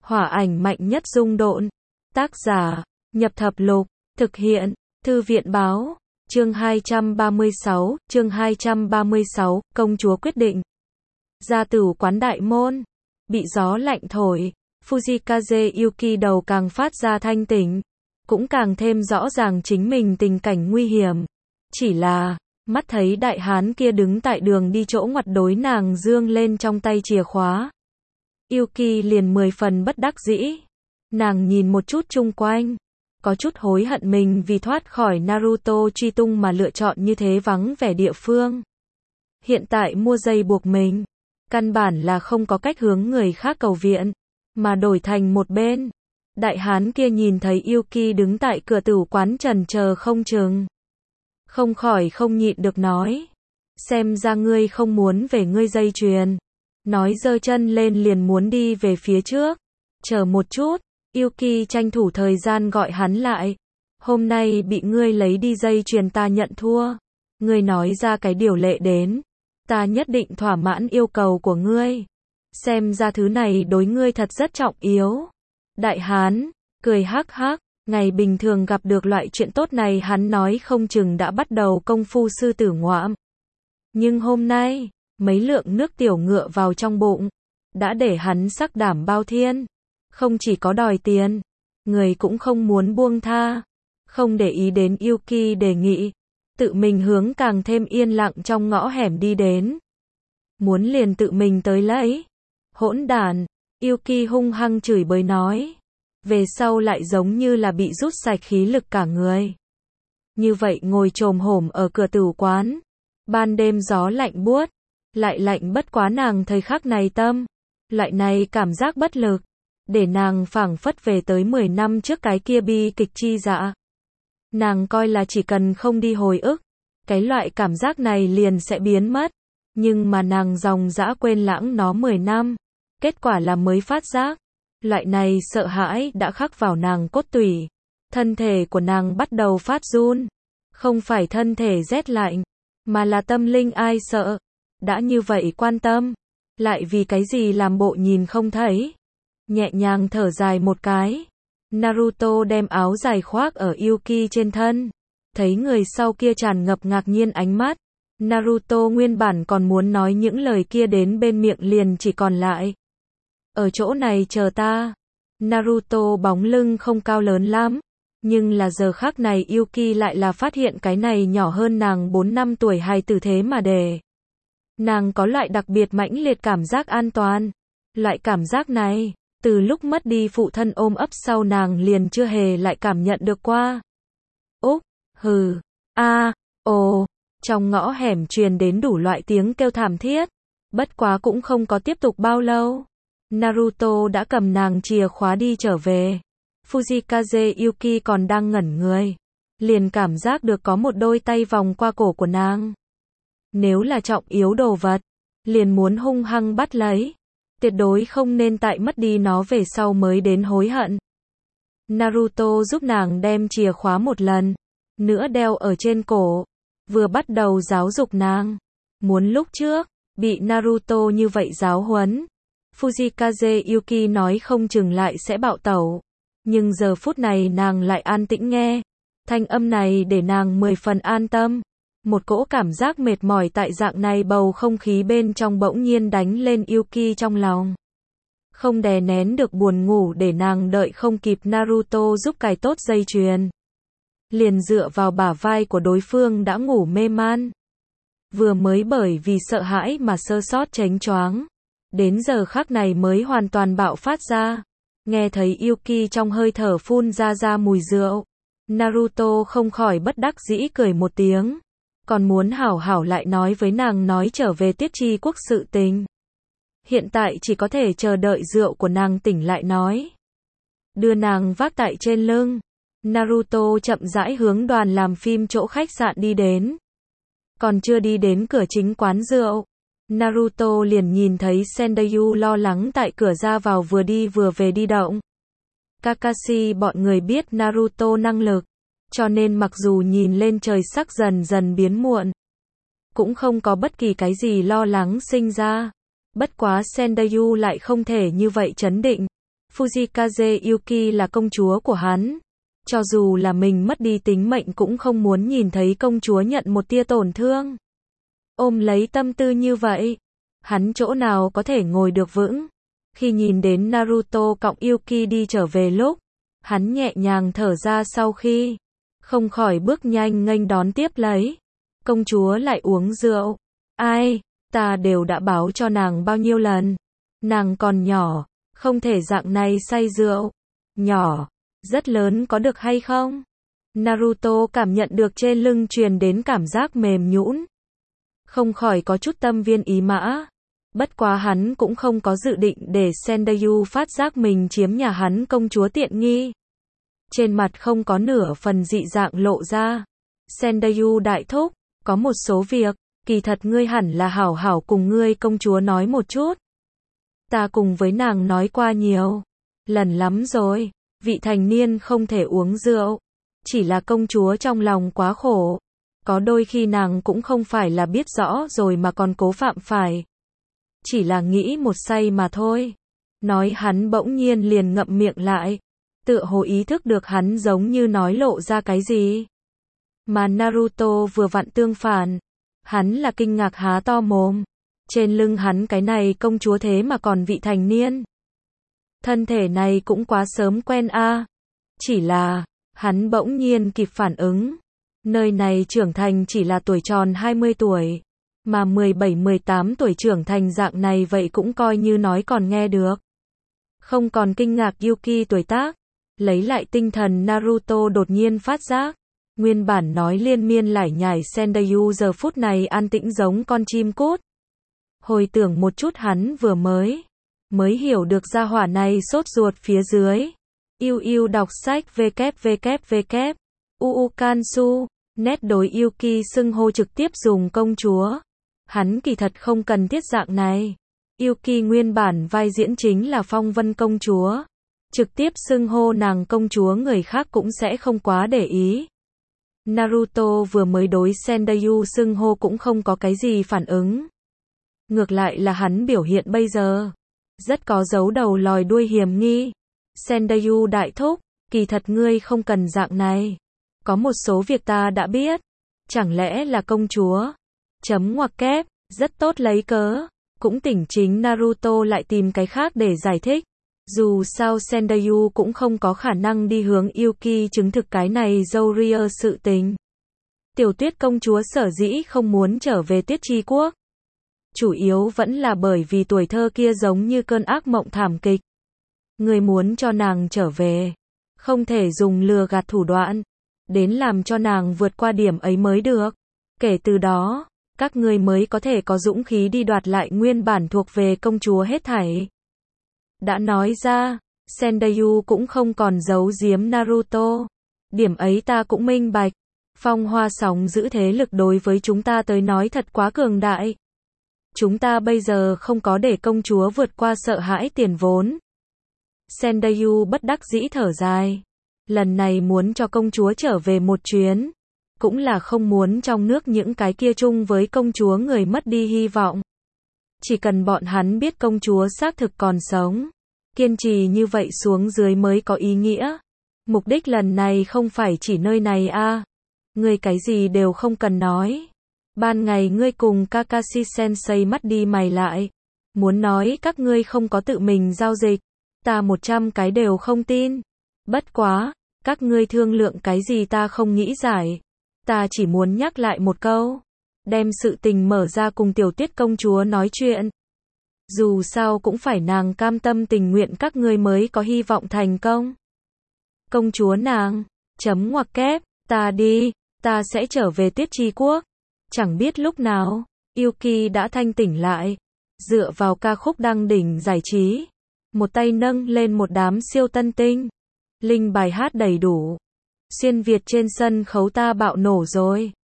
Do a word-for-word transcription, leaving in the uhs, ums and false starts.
Hỏa ảnh mạnh nhất dung độn. Tác giả, Nhập Thập Lục. Thực hiện, Thư viện báo. Chương hai trăm ba mươi sáu, chương hai trăm ba mươi sáu, công chúa quyết định. Ra tửu quán đại môn. Bị gió lạnh thổi, Fujikaze Yuki đầu càng phát ra thanh tỉnh. Cũng càng thêm rõ ràng chính mình tình cảnh nguy hiểm. Chỉ là, mắt thấy đại hán kia đứng tại đường đi chỗ ngoặt đối nàng giương lên trong tay chìa khóa. Yuki liền mười phần bất đắc dĩ. Nàng nhìn một chút chung quanh. Có chút hối hận mình vì thoát khỏi Naruto truy tung mà lựa chọn như thế vắng vẻ địa phương. Hiện tại mua dây buộc mình. Căn bản là không có cách hướng người khác cầu viện. Mà đổi thành một bên. Đại hán kia nhìn thấy Yuki đứng tại cửa tửu quán trần chờ không chừng. Không khỏi không nhịn được nói. Xem ra ngươi không muốn về ngươi dây chuyền. Nói giơ chân lên liền muốn đi về phía trước. Chờ một chút. Yuki tranh thủ thời gian gọi hắn lại. Hôm nay bị ngươi lấy đi dây chuyền ta nhận thua. Ngươi nói ra cái điều lệ đến. Ta nhất định thỏa mãn yêu cầu của ngươi. Xem ra thứ này đối ngươi thật rất trọng yếu. Đại hán, cười hắc hắc. Ngày bình thường gặp được loại chuyện tốt này hắn nói không chừng đã bắt đầu công phu sư tử ngoạm. Nhưng hôm nay, mấy lượng nước tiểu ngựa vào trong bụng. Đã để hắn sắc đảm bao thiên. Không chỉ có đòi tiền, người cũng không muốn buông tha. Không để ý đến Yuki đề nghị. Tự mình hướng càng thêm yên lặng trong ngõ hẻm đi đến. Muốn liền tự mình tới lấy. Hỗn đản, Yuki hung hăng chửi bới nói. Về sau lại giống như là bị rút sạch khí lực cả người. Như vậy ngồi chồm hổm ở cửa tửu quán. Ban đêm gió lạnh buốt. Lại lạnh bất quá nàng thời khắc này tâm. Loại này cảm giác bất lực. Để nàng phảng phất về tới mười năm trước cái kia bi kịch chi dạ. Nàng coi là chỉ cần không đi hồi ức. Cái loại cảm giác này liền sẽ biến mất. Nhưng mà nàng dòng dã quên lãng nó mười năm. Kết quả là mới phát giác. Loại này sợ hãi đã khắc vào nàng cốt tủy. Thân thể của nàng bắt đầu phát run. Không phải thân thể rét lạnh. Mà là tâm linh ai sợ. Đã như vậy quan tâm. Lại vì cái gì làm bộ nhìn không thấy. Nhẹ nhàng thở dài một cái. Naruto đem áo dài khoác ở Yuki trên thân. Thấy người sau kia tràn ngập ngạc nhiên ánh mắt. Naruto nguyên bản còn muốn nói những lời kia đến bên miệng liền chỉ còn lại. Ở chỗ này chờ ta. Naruto bóng lưng không cao lớn lắm. Nhưng là giờ khắc này Yuki lại là phát hiện cái này nhỏ hơn nàng bốn năm tuổi hài tử thế mà để. Nàng có loại đặc biệt mãnh liệt cảm giác an toàn. Loại cảm giác này. Từ lúc mất đi phụ thân ôm ấp sau nàng liền chưa hề lại cảm nhận được qua. Úc, hừ, a, ồ, trong ngõ hẻm truyền đến đủ loại tiếng kêu thảm thiết. Bất quá cũng không có tiếp tục bao lâu. Naruto đã cầm nàng chìa khóa đi trở về. Fujikaze Yuki còn đang ngẩn người. Liền cảm giác được có một đôi tay vòng qua cổ của nàng. Nếu là trọng yếu đồ vật, liền muốn hung hăng bắt lấy. Tuyệt đối không nên tại mất đi nó về sau mới đến hối hận. Naruto giúp nàng đem chìa khóa một lần nữa đeo ở trên cổ. Vừa bắt đầu giáo dục nàng. Muốn lúc trước, bị Naruto như vậy giáo huấn. Fujikaze Yuki nói không chừng lại sẽ bạo tẩu. Nhưng giờ phút này nàng lại an tĩnh nghe. Thanh âm này để nàng mười phần an tâm. Một cỗ cảm giác mệt mỏi tại dạng này bầu không khí bên trong bỗng nhiên đánh lên Yuki trong lòng. Không đè nén được buồn ngủ để nàng đợi không kịp Naruto giúp cài tốt dây chuyền. Liền dựa vào bả vai của đối phương đã ngủ mê man. Vừa mới bởi vì sợ hãi mà sơ sót chánh choáng. Đến giờ khắc này mới hoàn toàn bạo phát ra. Nghe thấy Yuki trong hơi thở phun ra ra mùi rượu. Naruto không khỏi bất đắc dĩ cười một tiếng. Còn muốn hảo hảo lại nói với nàng nói trở về Tiết Chi Quốc sự tình. Hiện tại chỉ có thể chờ đợi rượu của nàng tỉnh lại nói. Đưa nàng vác tại trên lưng. Naruto chậm rãi hướng đoàn làm phim chỗ khách sạn đi đến. Còn chưa đi đến cửa chính quán rượu. Naruto liền nhìn thấy Sendayu lo lắng tại cửa ra vào vừa đi vừa về đi động. Kakashi bọn người biết Naruto năng lực. Cho nên mặc dù nhìn lên trời sắc dần dần biến muộn. Cũng không có bất kỳ cái gì lo lắng sinh ra. Bất quá Sendayu lại không thể như vậy trấn định. Fujikaze Yuki là công chúa của hắn. Cho dù là mình mất đi tính mệnh cũng không muốn nhìn thấy công chúa nhận một tia tổn thương. Ôm lấy tâm tư như vậy, hắn chỗ nào có thể ngồi được vững. Khi nhìn đến Naruto cộng Yuki đi trở về lúc, hắn nhẹ nhàng thở ra sau khi, không khỏi bước nhanh nghênh đón tiếp lấy. Công chúa lại uống rượu. Ai, ta đều đã báo cho nàng bao nhiêu lần. Nàng còn nhỏ, không thể dạng này say rượu. Nhỏ, rất lớn có được hay không? Naruto cảm nhận được trên lưng truyền đến cảm giác mềm nhũn. Không khỏi có chút tâm viên ý mã. Bất quá hắn cũng không có dự định để Sendayu phát giác mình chiếm nhà hắn công chúa tiện nghi. Trên mặt không có nửa phần dị dạng lộ ra. Sendayu đại thúc, có một số việc, kỳ thật ngươi hẳn là hảo hảo cùng ngươi công chúa nói một chút. Ta cùng với nàng nói qua nhiều lần lắm rồi, vị thành niên không thể uống rượu. Chỉ là công chúa trong lòng quá khổ. Có đôi khi nàng cũng không phải là biết rõ rồi mà còn cố phạm phải. Chỉ là nghĩ một say mà thôi. Nói hắn bỗng nhiên liền ngậm miệng lại. Tựa hồ ý thức được hắn giống như nói lộ ra cái gì. Mà Naruto vừa vặn tương phản. Hắn là kinh ngạc há to mồm. Trên lưng hắn cái này công chúa thế mà còn vị thành niên. Thân thể này cũng quá sớm quen a. À. Chỉ là, hắn bỗng nhiên kịp phản ứng. Nơi này trưởng thành chỉ là tuổi tròn hai mươi tuổi. Mà mười bảy mười tám tuổi trưởng thành dạng này vậy cũng coi như nói còn nghe được. Không còn kinh ngạc Yuki tuổi tác. Lấy lại tinh thần Naruto đột nhiên phát giác. Nguyên bản nói liên miên lải nhải Sendayu giờ phút này an tĩnh giống con chim cút. Hồi tưởng một chút hắn vừa mới. Mới hiểu được gia hỏa này sốt ruột phía dưới. Yêu yêu đọc sách www. Uu Kansu. Nét đối Yuki xưng hô trực tiếp dùng công chúa. Hắn kỳ thật không cần thiết dạng này. Yuki nguyên bản vai diễn chính là Phong Vân công chúa. Trực tiếp xưng hô nàng công chúa người khác cũng sẽ không quá để ý. Naruto vừa mới đối Sendayu xưng hô cũng không có cái gì phản ứng. Ngược lại là hắn biểu hiện bây giờ. Rất có giấu đầu lòi đuôi hiểm nghi. Sendayu đại thúc, kỳ thật ngươi không cần dạng này. Có một số việc ta đã biết. Chẳng lẽ là công chúa? Chấm ngoặc kép, rất tốt lấy cớ. Cũng tỉnh chính Naruto lại tìm cái khác để giải thích. Dù sao Sendayu cũng không có khả năng đi hướng Yuki chứng thực cái này Zoria sự tình. Tiểu Tuyết công chúa sở dĩ không muốn trở về Tuyết Chi Quốc. Chủ yếu vẫn là bởi vì tuổi thơ kia giống như cơn ác mộng thảm kịch. Người muốn cho nàng trở về. Không thể dùng lừa gạt thủ đoạn. Đến làm cho nàng vượt qua điểm ấy mới được. Kể từ đó, các ngươi mới có thể có dũng khí đi đoạt lại nguyên bản thuộc về công chúa hết thảy. Đã nói ra, Sendayu cũng không còn giấu giếm Naruto. Điểm ấy ta cũng minh bạch. Phong Hoa Sóng giữ thế lực đối với chúng ta tới nói thật quá cường đại. Chúng ta bây giờ không có để công chúa vượt qua sợ hãi tiền vốn. Sendayu bất đắc dĩ thở dài. Lần này muốn cho công chúa trở về một chuyến. Cũng là không muốn trong nước những cái kia chung với công chúa người mất đi hy vọng. Chỉ cần bọn hắn biết công chúa xác thực còn sống. Kiên trì như vậy xuống dưới mới có ý nghĩa. Mục đích lần này không phải chỉ nơi này a. À. Ngươi cái gì đều không cần nói. Ban ngày ngươi cùng Kakashi Sensei mắt đi mày lại. Muốn nói các ngươi không có tự mình giao dịch. Ta một trăm cái đều không tin. Bất quá, các ngươi thương lượng cái gì ta không nghĩ giải. Ta chỉ muốn nhắc lại một câu. Đem sự tình mở ra cùng Tiểu Tuyết công chúa nói chuyện. Dù sao cũng phải nàng cam tâm tình nguyện các ngươi mới có hy vọng thành công. Công chúa nàng, chấm ngoặc kép, ta đi, ta sẽ trở về Tuyết Chi Quốc. Chẳng biết lúc nào, Yuki đã thanh tỉnh lại. Dựa vào ca khúc đăng đỉnh giải trí. Một tay nâng lên một đám siêu tân tinh. Linh bài hát đầy đủ. Xuyên Việt trên sân khấu ta bạo nổ rồi.